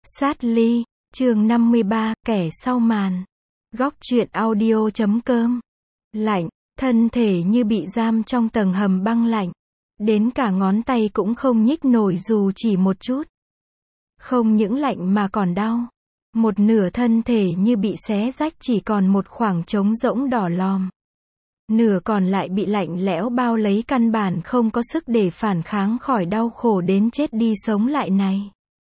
Sát ly, chương 53, kẻ sau màn. Góc truyện audio.com. Lạnh, thân thể như bị giam trong tầng hầm băng lạnh. Đến cả ngón tay cũng không nhích nổi dù chỉ một chút. Không những lạnh mà còn đau. Một nửa thân thể như bị xé rách, chỉ còn một khoảng trống rỗng đỏ lòm. Nửa còn lại bị lạnh lẽo bao lấy, căn bản không có sức để phản kháng khỏi đau khổ đến chết đi sống lại này.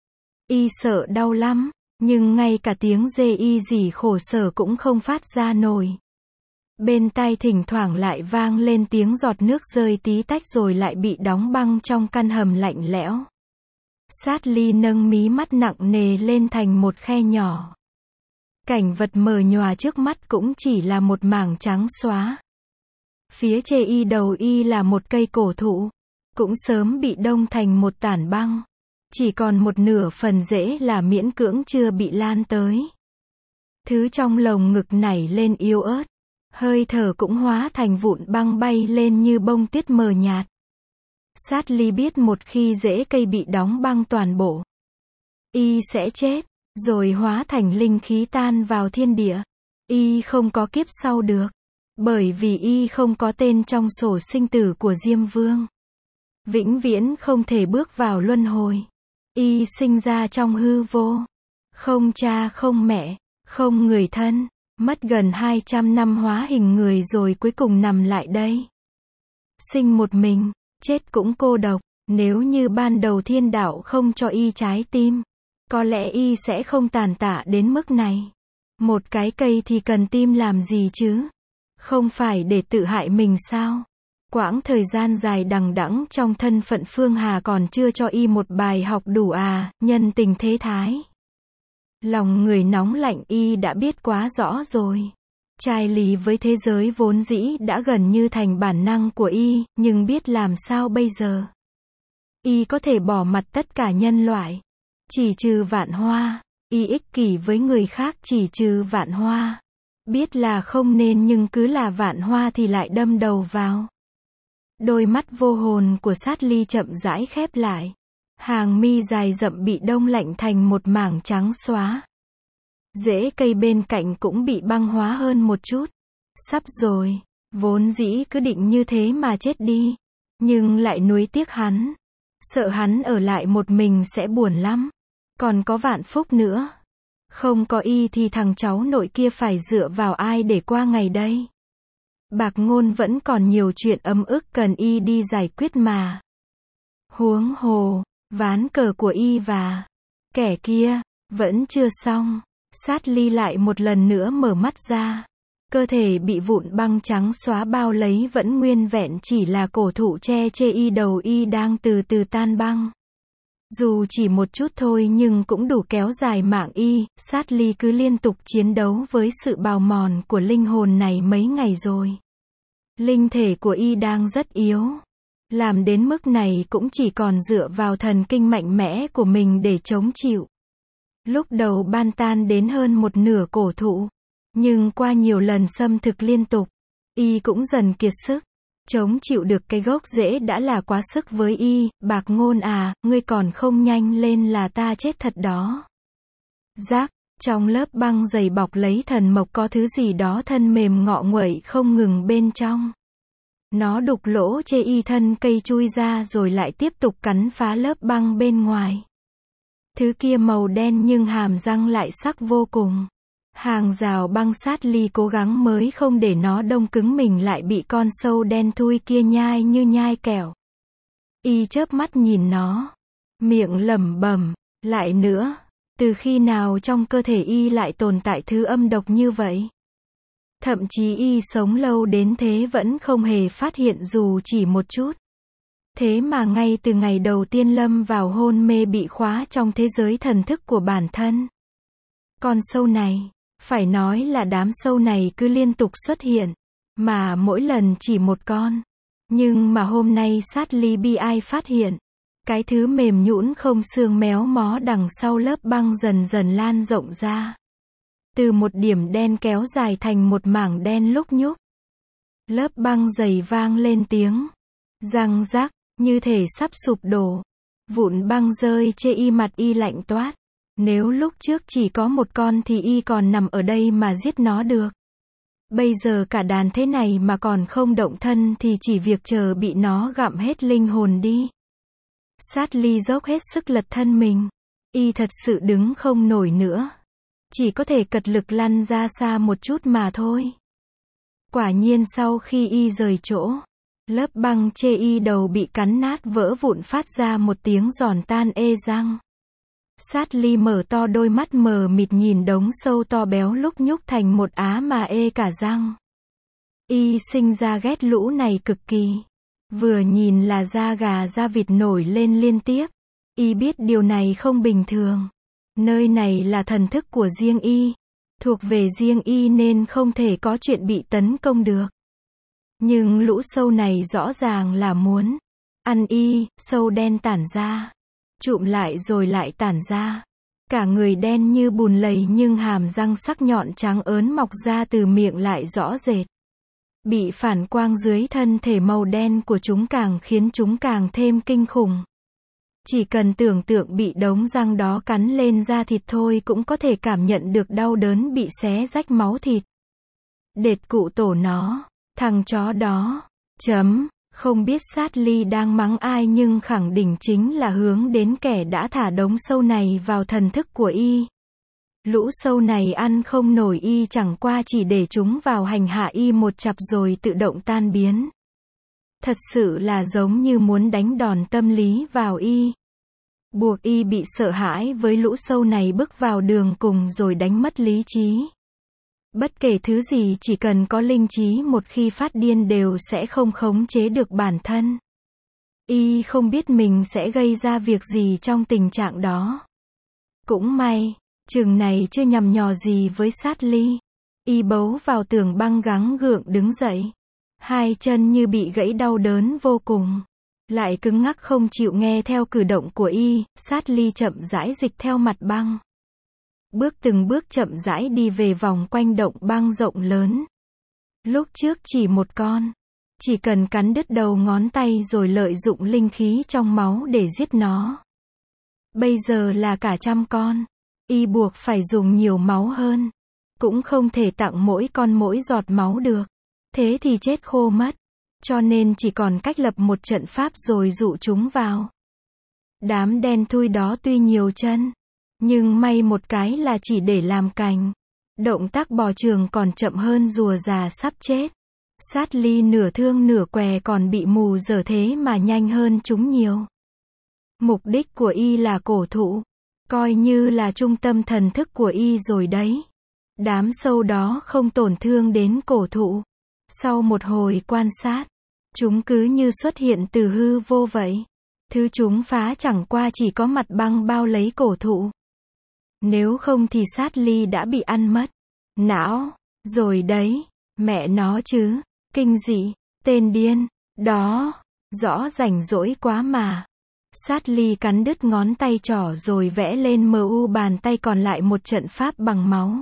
Y sợ đau lắm, nhưng ngay cả tiếng rê y gì khổ sở cũng không phát ra nổi. Bên tai thỉnh thoảng lại vang lên tiếng giọt nước rơi tí tách rồi lại bị đóng băng trong căn hầm lạnh lẽo. Sát ly nâng mí mắt nặng nề lên thành một khe nhỏ. Cảnh vật mờ nhòa trước mắt cũng chỉ là một mảng trắng xóa. Phía trên y đầu y là một cây cổ thụ, cũng sớm bị đông thành một tảng băng. Chỉ còn một nửa phần rễ là miễn cưỡng chưa bị lan tới. Thứ trong lồng ngực nảy lên yếu ớt. Hơi thở cũng hóa thành vụn băng bay lên như bông tuyết mờ nhạt. Sát ly biết một khi rễ cây bị đóng băng toàn bộ, y sẽ chết, rồi hóa thành linh khí tan vào thiên địa. Y không có kiếp sau được. Bởi vì y không có tên trong sổ sinh tử của Diêm Vương. Vĩnh viễn không thể bước vào luân hồi. Y sinh ra trong hư vô. Không cha không mẹ, không người thân. Mất gần 200 năm hóa hình người rồi cuối cùng nằm lại đây. Sinh một mình, chết cũng cô độc. Nếu như ban đầu thiên đạo không cho y trái tim, có lẽ y sẽ không tàn tạ đến mức này. Một cái cây thì cần tim làm gì chứ? Không phải để tự hại mình sao? Quãng thời gian dài đằng đẵng trong thân phận Phương Hà còn chưa cho y một bài học đủ à, nhân tình thế thái. Lòng người nóng lạnh y đã biết quá rõ rồi. Chai lì với thế giới vốn dĩ đã gần như thành bản năng của y, nhưng biết làm sao bây giờ? Y có thể bỏ mặt tất cả nhân loại, chỉ trừ Vạn Hoa. Y ích kỷ với người khác chỉ trừ Vạn Hoa. Biết là không nên nhưng cứ là Vạn Hoa thì lại đâm đầu vào. Đôi mắt vô hồn của sát ly chậm rãi khép lại. Hàng mi dài rậm bị đông lạnh thành một mảng trắng xóa. Rễ cây bên cạnh cũng bị băng hóa hơn một chút. Sắp rồi, vốn dĩ cứ định như thế mà chết đi. Nhưng lại nuối tiếc hắn. Sợ hắn ở lại một mình sẽ buồn lắm. Còn có Vạn Phúc nữa. Không có y thì thằng cháu nội kia phải dựa vào ai để qua ngày đây? Bạc Ngôn vẫn còn nhiều chuyện ấm ức cần y đi giải quyết mà. Huống hồ, ván cờ của y và kẻ kia vẫn chưa xong. Sát ly lại một lần nữa mở mắt ra. Cơ thể bị vụn băng trắng xóa bao lấy vẫn nguyên vẹn, chỉ là cổ thụ che chê y đầu y đang từ từ tan băng. Dù chỉ một chút thôi nhưng cũng đủ kéo dài mạng y. Sát ly cứ liên tục chiến đấu với sự bào mòn của linh hồn này mấy ngày rồi. Linh thể của y đang rất yếu. Làm đến mức này cũng chỉ còn dựa vào thần kinh mạnh mẽ của mình để chống chịu. Lúc đầu ban tan đến hơn một nửa cổ thụ. Nhưng qua nhiều lần xâm thực liên tục, y cũng dần kiệt sức. Chống chịu được cái gốc rễ đã là quá sức với y. Bạc Ngôn à, ngươi còn không nhanh lên là ta chết thật đó. Rác, trong lớp băng dày bọc lấy thần mộc có thứ gì đó thân mềm ngọ nguậy không ngừng bên trong. Nó đục lỗ chê y thân cây chui ra rồi lại tiếp tục cắn phá lớp băng bên ngoài. Thứ kia màu đen nhưng hàm răng lại sắc vô cùng. Hàng rào băng sát ly cố gắng mới không để nó đông cứng mình lại bị con sâu đen thui kia nhai như nhai kẹo. Y chớp mắt nhìn nó. Miệng lẩm bẩm, lại nữa. Từ khi nào trong cơ thể y lại tồn tại thứ âm độc như vậy? Thậm chí y sống lâu đến thế vẫn không hề phát hiện dù chỉ một chút. Thế mà ngay từ ngày đầu tiên lâm vào hôn mê bị khóa trong thế giới thần thức của bản thân. Con sâu này, phải nói là đám sâu này cứ liên tục xuất hiện, mà mỗi lần chỉ một con. Nhưng mà hôm nay sát ly bi ai phát hiện, cái thứ mềm nhũn không xương méo mó đằng sau lớp băng dần dần lan rộng ra. Từ một điểm đen kéo dài thành một mảng đen lúc nhúc. Lớp băng dày vang lên tiếng răng rắc, như thể sắp sụp đổ. Vụn băng rơi chê y, mặt y lạnh toát. Nếu lúc trước chỉ có một con thì y còn nằm ở đây mà giết nó được. Bây giờ cả đàn thế này mà còn không động thân thì chỉ việc chờ bị nó gặm hết linh hồn đi. Sát ly dốc hết sức lật thân mình. Y thật sự đứng không nổi nữa. Chỉ có thể cật lực lăn ra xa một chút mà thôi. Quả nhiên sau khi y rời chỗ, lớp băng chê y đầu bị cắn nát vỡ vụn phát ra một tiếng giòn tan ê răng. Sát ly mở to đôi mắt mờ mịt nhìn đống sâu to béo lúc nhúc thành một á mà ê cả răng. Y sinh ra ghét lũ này cực kỳ. Vừa nhìn là da gà da vịt nổi lên liên tiếp. Y biết điều này không bình thường. Nơi này là thần thức của riêng y. Thuộc về riêng y nên không thể có chuyện bị tấn công được. Nhưng lũ sâu này rõ ràng là muốn ăn y, sâu đen tản ra. Chụm lại rồi lại tản ra. Cả người đen như bùn lầy nhưng hàm răng sắc nhọn trắng ớn mọc ra từ miệng lại rõ rệt. Bị phản quang dưới thân thể màu đen của chúng càng khiến chúng càng thêm kinh khủng. Chỉ cần tưởng tượng bị đống răng đó cắn lên da thịt thôi cũng có thể cảm nhận được đau đớn bị xé rách máu thịt. Đệt cụ tổ nó, thằng chó đó, không biết sát ly đang mắng ai nhưng khẳng định chính là hướng đến kẻ đã thả đống sâu này vào thần thức của y. Lũ sâu này ăn không nổi y chẳng qua chỉ để chúng vào hành hạ y một chặp rồi tự động tan biến. Thật sự là giống như muốn đánh đòn tâm lý vào y. Buộc y bị sợ hãi với lũ sâu này bước vào đường cùng rồi đánh mất lý trí. Bất kể thứ gì chỉ cần có linh trí một khi phát điên đều sẽ không khống chế được bản thân. Y không biết mình sẽ gây ra việc gì trong tình trạng đó. Cũng may, chừng này chưa nhằm nhò gì với sát ly. Y bấu vào tường băng gắng gượng đứng dậy. Hai chân như bị gãy đau đớn vô cùng. Lại cứng ngắc không chịu nghe theo cử động của y, sát ly chậm rãi dịch theo mặt băng. Từng bước chậm rãi đi về vòng quanh động băng rộng lớn. Lúc trước chỉ một con. Chỉ cần cắn đứt đầu ngón tay rồi lợi dụng linh khí trong máu để giết nó. Bây giờ là cả trăm con. Y buộc phải dùng nhiều máu hơn. Cũng không thể tặng mỗi con mỗi giọt máu được. Thế thì chết khô mất. Cho nên chỉ còn cách lập một trận pháp rồi dụ chúng vào. Đám đen thui đó tuy nhiều chân. Nhưng may một cái là chỉ để làm cành. Động tác bò trường còn chậm hơn rùa già sắp chết. Sát ly nửa thương nửa què còn bị mù dở thế mà nhanh hơn chúng nhiều. Mục đích của y là cổ thụ. Coi như là trung tâm thần thức của y rồi đấy. Đám sâu đó không tổn thương đến cổ thụ. Sau một hồi quan sát, chúng cứ như xuất hiện từ hư vô vậy. Thứ chúng phá chẳng qua chỉ có mặt băng bao lấy cổ thụ. Nếu không thì sát ly đã bị ăn mất. Não, rồi đấy, mẹ nó chứ, kinh dị, tên điên, đó, rõ rảnh rỗi quá mà. Sát ly cắn đứt ngón tay trỏ rồi vẽ lên mu bàn tay còn lại một trận pháp bằng máu.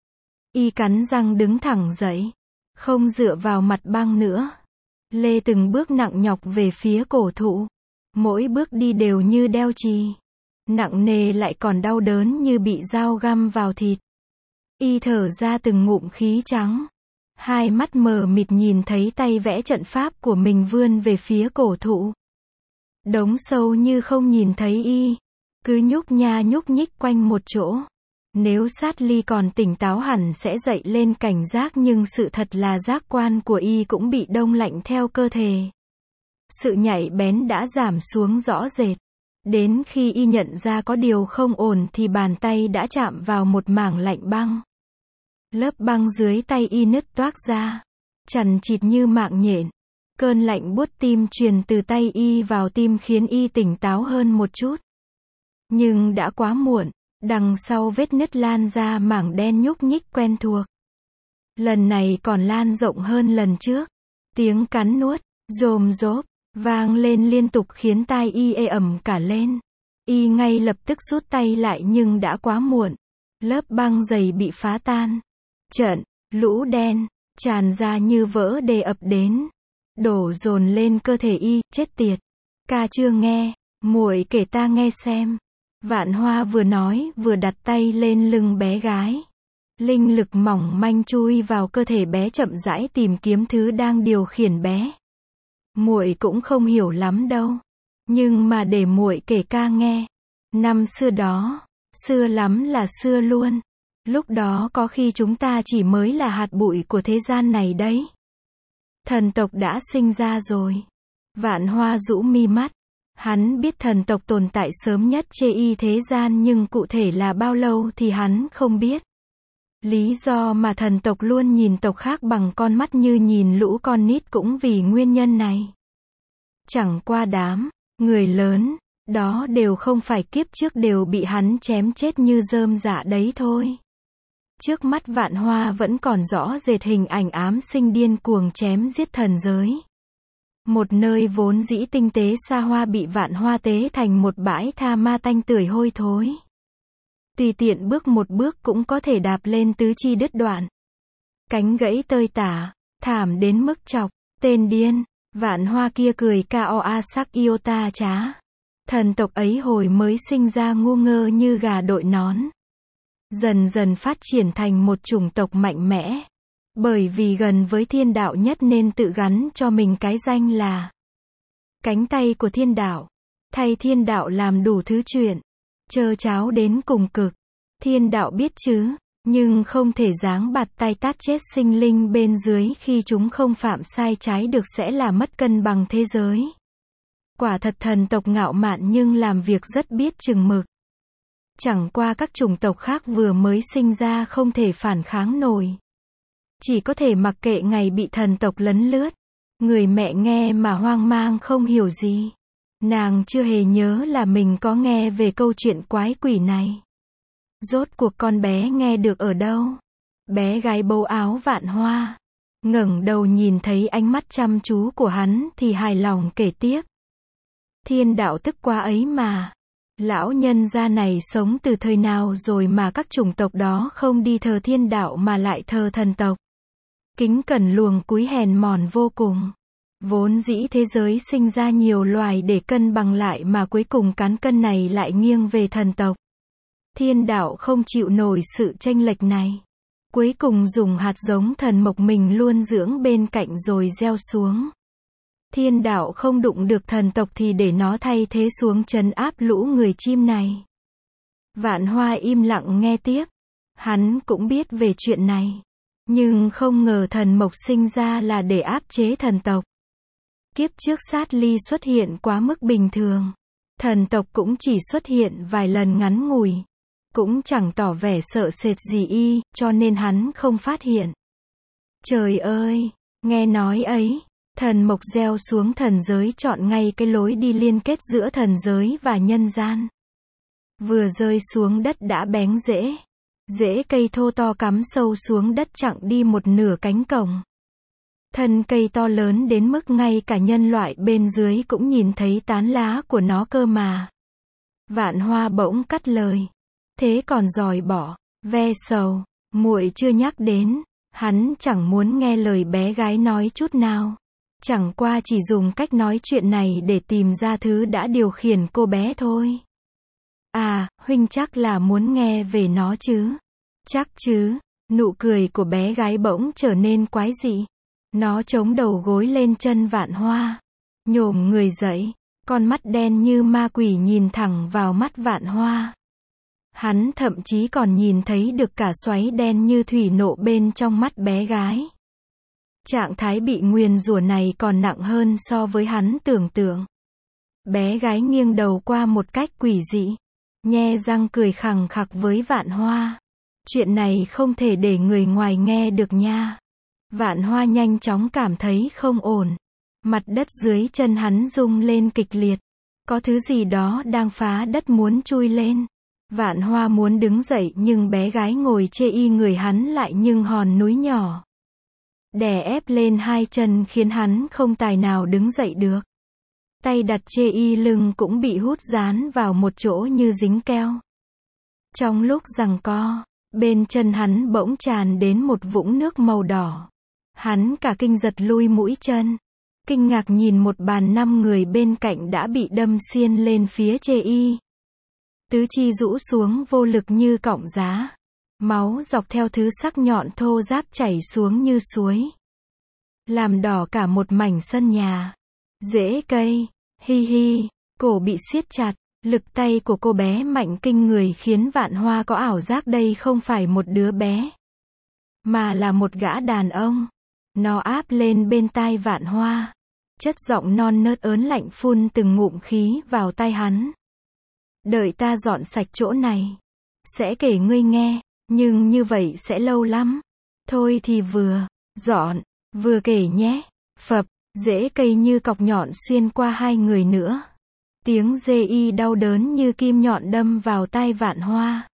Y cắn răng đứng thẳng dậy, không dựa vào mặt băng nữa. Lê từng bước nặng nhọc về phía cổ thụ. Mỗi bước đi đều như đeo chì. Nặng nề lại còn đau đớn như bị dao găm vào thịt. Y thở ra từng ngụm khí trắng. Hai mắt mờ mịt nhìn thấy tay vẽ trận pháp của mình vươn về phía cổ thụ. Đống sâu như không nhìn thấy y. Cứ nhúc nha nhúc nhích quanh một chỗ. Nếu sát ly còn tỉnh táo hẳn sẽ dậy lên cảnh giác nhưng sự thật là giác quan của y cũng bị đông lạnh theo cơ thể. Sự nhạy bén đã giảm xuống rõ rệt. Đến khi y nhận ra có điều không ổn thì bàn tay đã chạm vào một mảng lạnh băng. Lớp băng dưới tay y nứt toác ra. Chằn chịt như mạng nhện. Cơn lạnh buốt tim truyền từ tay y vào tim khiến y tỉnh táo hơn một chút. Nhưng đã quá muộn. Đằng sau vết nứt lan ra mảng đen nhúc nhích quen thuộc. Lần này còn lan rộng hơn lần trước. Tiếng cắn nuốt, rồm rốp, vang lên liên tục khiến tai y ê ẩm cả lên. Y ngay lập tức rút tay lại nhưng đã quá muộn. Lớp băng dày bị phá tan. Lũ đen, tràn ra như vỡ đê ập đến. Đổ dồn lên cơ thể y, chết tiệt. Ca chưa nghe, muội kể ta nghe xem. Vạn Hoa vừa nói vừa đặt tay lên lưng bé gái. Linh lực mỏng manh chui vào cơ thể bé chậm rãi tìm kiếm thứ đang điều khiển bé. Muội cũng không hiểu lắm đâu, nhưng mà để muội kể ca nghe. Năm xưa đó, xưa lắm là xưa luôn. Lúc đó có khi chúng ta chỉ mới là hạt bụi của thế gian này đấy. Thần tộc đã sinh ra rồi. Vạn Hoa rũ mi mắt. Hắn biết thần tộc tồn tại sớm nhất trên thế gian nhưng cụ thể là bao lâu thì hắn không biết. Lý do mà thần tộc luôn nhìn tộc khác bằng con mắt như nhìn lũ con nít cũng vì nguyên nhân này. Chẳng qua đám người lớn đó đều không phải kiếp trước đều bị hắn chém chết như rơm rạ đấy thôi. Trước mắt Vạn Hoa vẫn còn rõ rệt hình ảnh ám sinh điên cuồng chém giết thần giới. Một nơi vốn dĩ tinh tế xa hoa bị Vạn Hoa tế thành một bãi tha ma tanh tưởi hôi thối. Tùy tiện bước một bước cũng có thể đạp lên tứ chi đứt đoạn. Cánh gãy tơi tả, thảm đến mức chọc, tên điên. Vạn Hoa kia cười Koa sắc iota trá. Thần tộc ấy hồi mới sinh ra ngu ngơ như gà đội nón. Dần dần phát triển thành một chủng tộc mạnh mẽ. Bởi vì gần với thiên đạo nhất nên tự gắn cho mình cái danh là cánh tay của thiên đạo. Thay thiên đạo làm đủ thứ chuyện. Trơ cháo đến cùng cực. Thiên đạo biết chứ, nhưng không thể giáng bạt tay tát chết sinh linh bên dưới khi chúng không phạm sai trái được sẽ là mất cân bằng thế giới. Quả thật thần tộc ngạo mạn nhưng làm việc rất biết chừng mực. Chẳng qua các chủng tộc khác vừa mới sinh ra không thể phản kháng nổi. Chỉ có thể mặc kệ ngày bị thần tộc lấn lướt. Người mẹ nghe mà hoang mang không hiểu gì. Nàng chưa hề nhớ là mình có nghe về câu chuyện quái quỷ này. Rốt cuộc con bé nghe được ở đâu? Bé gái bấu áo Vạn Hoa. Ngẩng đầu nhìn thấy ánh mắt chăm chú của hắn thì hài lòng kể tiếp. Thiên đạo tức quá ấy mà. Lão nhân gia này sống từ thời nào rồi mà các chủng tộc đó không đi thờ thiên đạo mà lại thờ thần tộc. Kính cẩn luồng cúi hèn mòn vô cùng. Vốn dĩ thế giới sinh ra nhiều loài để cân bằng lại mà cuối cùng cán cân này lại nghiêng về thần tộc. Thiên đạo không chịu nổi sự chênh lệch này. Cuối cùng dùng hạt giống thần mộc mình luôn dưỡng bên cạnh rồi gieo xuống. Thiên đạo không đụng được thần tộc thì để nó thay thế xuống trấn áp lũ người chim này. Vạn Hoa im lặng nghe tiếp. Hắn cũng biết về chuyện này. Nhưng không ngờ thần mộc sinh ra là để áp chế thần tộc. Kiếp trước sát ly xuất hiện quá mức bình thường. Thần tộc cũng chỉ xuất hiện vài lần ngắn ngủi. Cũng chẳng tỏ vẻ sợ sệt gì cho nên hắn không phát hiện. Trời ơi, nghe nói ấy, thần mộc gieo xuống thần giới chọn ngay cái lối đi liên kết giữa thần giới và nhân gian. Vừa rơi xuống đất đã bén rễ. Rễ cây thô to cắm sâu xuống đất chặng đi một nửa cánh cổng. Thân cây to lớn đến mức ngay cả nhân loại bên dưới cũng nhìn thấy tán lá của nó cơ mà. Vạn Hoa bỗng cắt lời. Thế còn dòi bỏ, ve sầu, muội chưa nhắc đến. Hắn chẳng muốn nghe lời bé gái nói chút nào. Chẳng qua chỉ dùng cách nói chuyện này để tìm ra thứ đã điều khiển cô bé thôi. À, huynh chắc là muốn nghe về nó chứ? Chắc chứ. Nụ cười của bé gái bỗng trở nên quái dị. Nó chống đầu gối lên chân Vạn Hoa. Nhổm người dậy. Con mắt đen như ma quỷ nhìn thẳng vào mắt Vạn Hoa. Hắn thậm chí còn nhìn thấy được cả xoáy đen như thủy nộ bên trong mắt bé gái. Trạng thái bị nguyền rủa này còn nặng hơn so với hắn tưởng tượng. Bé gái nghiêng đầu qua một cách quỷ dị. Nhe răng cười khằng khặc với Vạn Hoa. Chuyện này không thể để người ngoài nghe được nha. Vạn Hoa nhanh chóng cảm thấy không ổn. Mặt đất dưới chân hắn rung lên kịch liệt. Có thứ gì đó đang phá đất muốn chui lên. Vạn Hoa muốn đứng dậy nhưng bé gái ngồi chê y người hắn lại như hòn núi nhỏ. Đè ép lên hai chân khiến hắn không tài nào đứng dậy được. Tay đặt chê y lưng cũng bị hút dán vào một chỗ như dính keo. Trong lúc giằng co, bên chân hắn bỗng tràn đến một vũng nước màu đỏ. Hắn cả kinh giật lui mũi chân. Kinh ngạc nhìn một bàn 5 người bên cạnh đã bị đâm xiên lên phía chê y. Tứ chi rũ xuống vô lực như cọng giá. Máu dọc theo thứ sắc nhọn thô ráp chảy xuống như suối. Làm đỏ cả một mảnh sân nhà. Rễ cây, hi hi, cổ bị siết chặt. Lực tay của cô bé mạnh kinh người khiến Vạn Hoa có ảo giác đây không phải một đứa bé, mà là một gã đàn ông. Nó áp lên bên tai Vạn Hoa. Chất giọng non nớt ớn lạnh phun từng ngụm khí vào tai hắn. Đợi ta dọn sạch chỗ này. Sẽ kể ngươi nghe, nhưng như vậy sẽ lâu lắm. Thôi thì vừa dọn, vừa kể nhé. Phập, rễ cây như cọc nhọn xuyên qua hai người nữa. Tiếng dê y đau đớn như kim nhọn đâm vào tai Vạn Hoa.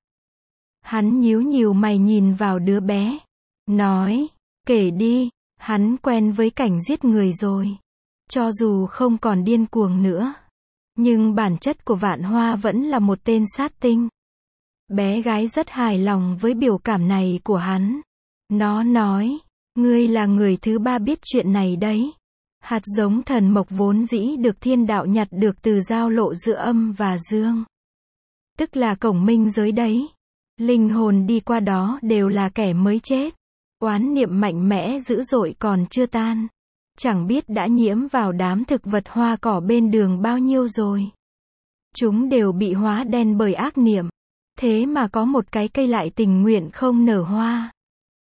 Hắn nhíu nhíu mày nhìn vào đứa bé. Nói, kể đi, hắn quen với cảnh giết người rồi. Cho dù không còn điên cuồng nữa. Nhưng bản chất của Vạn Hoa vẫn là một tên sát tinh. Bé gái rất hài lòng với biểu cảm này của hắn. Nó nói, ngươi là người thứ ba biết chuyện này đấy. Hạt giống thần mộc vốn dĩ được thiên đạo nhặt được từ giao lộ giữa âm và dương. Tức là cổng minh giới đấy. Linh hồn đi qua đó đều là kẻ mới chết. Oán niệm mạnh mẽ dữ dội còn chưa tan. Chẳng biết đã nhiễm vào đám thực vật hoa cỏ bên đường bao nhiêu rồi. Chúng đều bị hóa đen bởi ác niệm. Thế mà có một cái cây lại tình nguyện không nở hoa.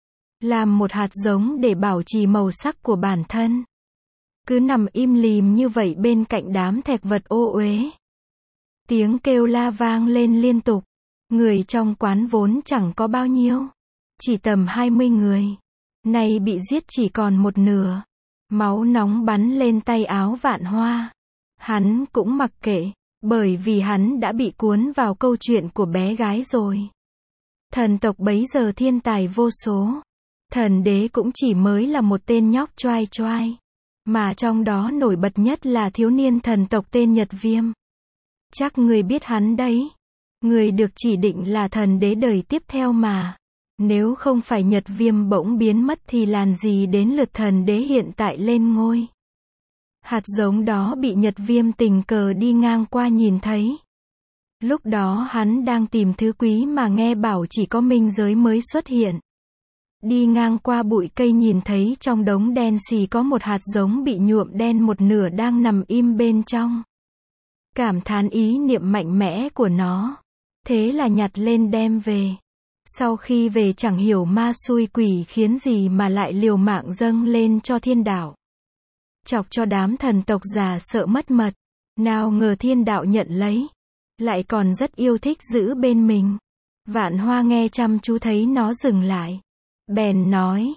Làm một hạt giống để bảo trì màu sắc của bản thân. Cứ nằm im lìm như vậy bên cạnh đám thạch vật ô uế. Tiếng kêu la vang lên liên tục. Người trong quán vốn chẳng có bao nhiêu. Chỉ tầm 20 người. Nay bị giết chỉ còn một nửa. Máu nóng bắn lên tay áo Vạn Hoa. Hắn cũng mặc kệ. Bởi vì hắn đã bị cuốn vào câu chuyện của bé gái rồi. Thần tộc bấy giờ thiên tài vô số. Thần đế cũng chỉ mới là một tên nhóc choai choai. Mà trong đó nổi bật nhất là thiếu niên thần tộc tên Nhật Viêm. Chắc người biết hắn đấy. Người được chỉ định là thần đế đời tiếp theo mà. Nếu không phải Nhật Viêm bỗng biến mất thì làm gì đến lượt thần đế hiện tại lên ngôi. Hạt giống đó bị Nhật Viêm tình cờ đi ngang qua nhìn thấy. Lúc đó hắn đang tìm thứ quý mà nghe bảo chỉ có minh giới mới xuất hiện. Đi ngang qua bụi cây nhìn thấy trong đống đen xì có một hạt giống bị nhuộm đen một nửa đang nằm im bên trong. Cảm thán ý niệm mạnh mẽ của nó. Thế là nhặt lên đem về. Sau khi về chẳng hiểu ma xui quỷ khiến gì mà lại liều mạng dâng lên cho thiên đạo. Chọc cho đám thần tộc già sợ mất mật. Nào ngờ thiên đạo nhận lấy. Lại còn rất yêu thích giữ bên mình. Vạn Hoa nghe chăm chú thấy nó dừng lại. Bèn nói.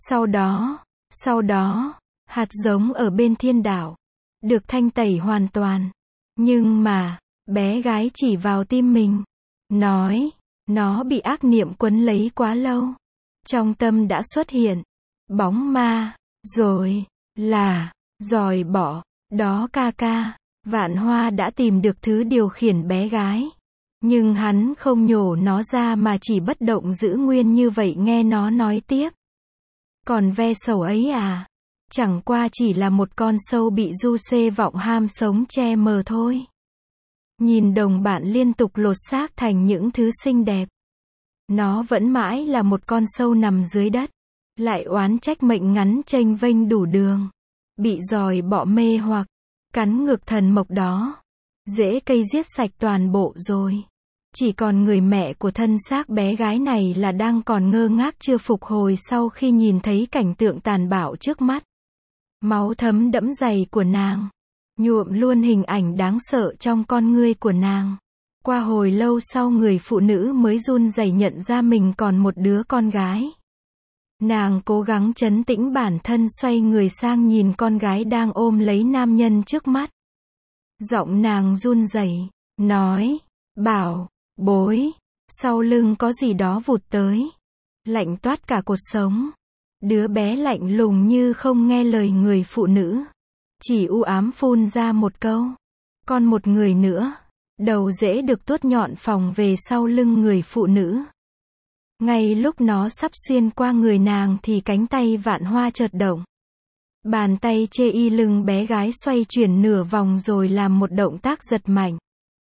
Sau đó, hạt giống ở bên thiên đạo. Được thanh tẩy hoàn toàn. Nhưng mà, bé gái chỉ vào tim mình. Nói, nó bị ác niệm quấn lấy quá lâu. Trong tâm đã xuất hiện. Bóng ma, rồi, là, dòi bỏ, đó ca ca. Vạn Hoa đã tìm được thứ điều khiển bé gái. Nhưng hắn không nhổ nó ra mà chỉ bất động giữ nguyên như vậy nghe nó nói tiếp. Còn ve sầu ấy à? Chẳng qua chỉ là một con sâu bị du xê vọng ham sống che mờ thôi. Nhìn đồng bạn liên tục lột xác thành những thứ xinh đẹp. Nó vẫn mãi là một con sâu nằm dưới đất. Lại oán trách mệnh ngắn chênh vênh đủ đường. Bị dòi bọ mê hoặc cắn ngược thần mộc đó. Rễ cây giết sạch toàn bộ rồi. Chỉ còn người mẹ của thân xác bé gái này là đang còn ngơ ngác chưa phục hồi sau khi nhìn thấy cảnh tượng tàn bạo trước mắt. Máu thấm đẫm giày của nàng. Nhuộm luôn hình ảnh đáng sợ trong con ngươi của nàng. Qua hồi lâu sau người phụ nữ mới run rẩy nhận ra mình còn một đứa con gái. Nàng cố gắng trấn tĩnh bản thân xoay người sang nhìn con gái đang ôm lấy nam nhân trước mắt. Giọng nàng run rẩy, nói, bảo, bối, sau lưng có gì đó vụt tới. Lạnh toát cả cột sống. Đứa bé lạnh lùng như không nghe lời người phụ nữ. Chỉ u ám phun ra một câu. Còn một người nữa. Đầu rễ được tuốt nhọn phòng về sau lưng người phụ nữ. Ngay lúc nó sắp xuyên qua người nàng thì cánh tay Vạn Hoa chợt động. Bàn tay chê y lưng bé gái xoay chuyển nửa vòng rồi làm một động tác giật mạnh.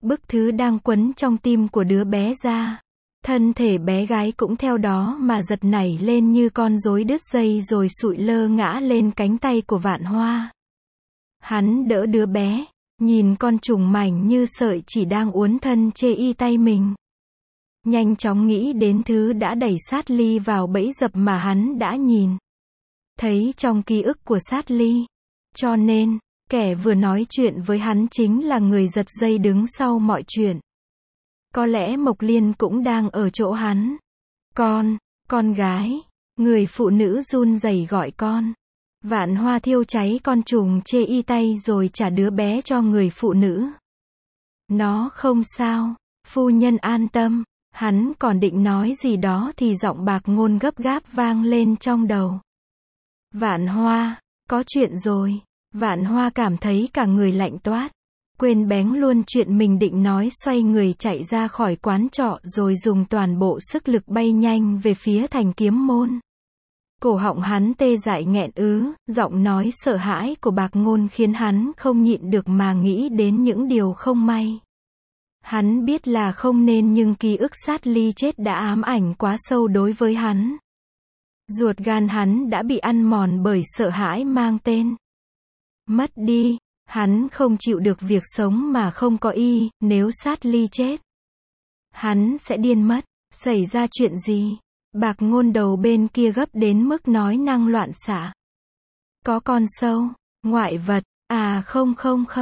bức thứ đang quấn trong tim của đứa bé ra. Thân thể bé gái cũng theo đó mà giật nảy lên như con rối đứt dây rồi sụi lơ ngã lên cánh tay của Vạn Hoa. Hắn đỡ đứa bé, nhìn con trùng mảnh như sợi chỉ đang uốn thân chê y tay mình. Nhanh chóng nghĩ đến thứ đã đẩy Sát Ly vào bẫy dập mà hắn đã nhìn thấy trong ký ức của Sát Ly. Cho nên, kẻ vừa nói chuyện với hắn chính là người giật dây đứng sau mọi chuyện. Có lẽ Mộc Liên cũng đang ở chỗ hắn. Con gái. Người phụ nữ run rẩy gọi con. Vạn Hoa thiêu cháy con trùng chê y tay rồi trả đứa bé cho người phụ nữ. Nó không sao, phu nhân an tâm. Hắn còn định nói gì đó thì giọng Bạc Ngôn gấp gáp vang lên trong đầu. Vạn Hoa, có chuyện rồi. Vạn Hoa cảm thấy cả người lạnh toát. Quên bén luôn chuyện mình định nói, xoay người chạy ra khỏi quán trọ rồi dùng toàn bộ sức lực bay nhanh về phía thành Kiếm Môn. Cổ họng hắn tê dại nghẹn ứ, giọng nói sợ hãi của Bạc Ngôn khiến hắn không nhịn được mà nghĩ đến những điều không may. Hắn biết là không nên nhưng ký ức Sát Ly chết đã ám ảnh quá sâu đối với hắn. Ruột gan hắn đã bị ăn mòn bởi sợ hãi mang tên mất đi. Hắn không chịu được việc sống mà không có y, nếu Sát Ly chết, hắn sẽ điên mất. Xảy ra chuyện gì? Bạc Ngôn đầu bên kia gấp đến mức nói năng loạn xạ. Có con sâu, ngoại vật, à không,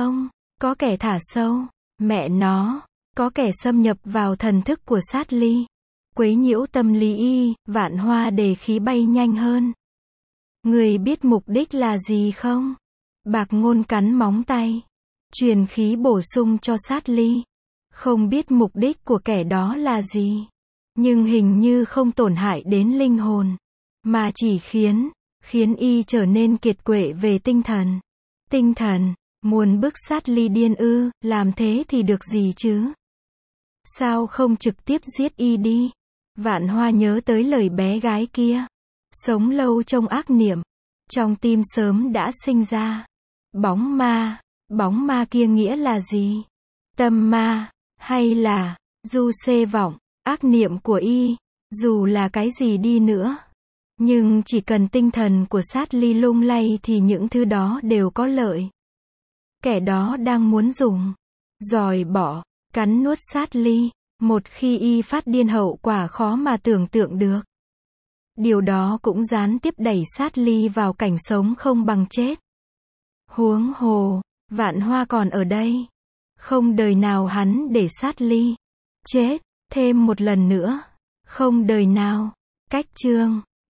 có kẻ thả sâu, mẹ nó, có kẻ xâm nhập vào thần thức của Sát Ly, quấy nhiễu tâm lý y. Vạn Hoa đề khí bay nhanh hơn. Người biết mục đích là gì không? Bạc Ngôn cắn móng tay, truyền khí bổ sung cho Sát Ly. Không biết mục đích của kẻ đó là gì, nhưng hình như không tổn hại đến linh hồn, mà chỉ khiến y trở nên kiệt quệ về tinh thần. Tinh thần, muốn bức Sát Ly điên ư? Làm thế thì được gì chứ? Sao không trực tiếp giết y đi? Vạn Hoa nhớ tới lời bé gái kia. Sống lâu trong ác niệm, trong tim sớm đã sinh ra bóng ma kia nghĩa là gì? Tâm ma, hay là du xê vọng, ác niệm của y, dù là cái gì đi nữa. Nhưng chỉ cần tinh thần của Sát Ly lung lay thì những thứ đó đều có lợi. Kẻ đó đang muốn dùng dòi bỏ, cắn nuốt Sát Ly. Một khi y phát điên hậu quả khó mà tưởng tượng được. Điều đó cũng gián tiếp đẩy Sát Ly vào cảnh sống không bằng chết. Huống hồ, Vạn Hoa còn ở đây. Không đời nào hắn để Sát Ly chết thêm một lần nữa. Không đời nào. Cách chương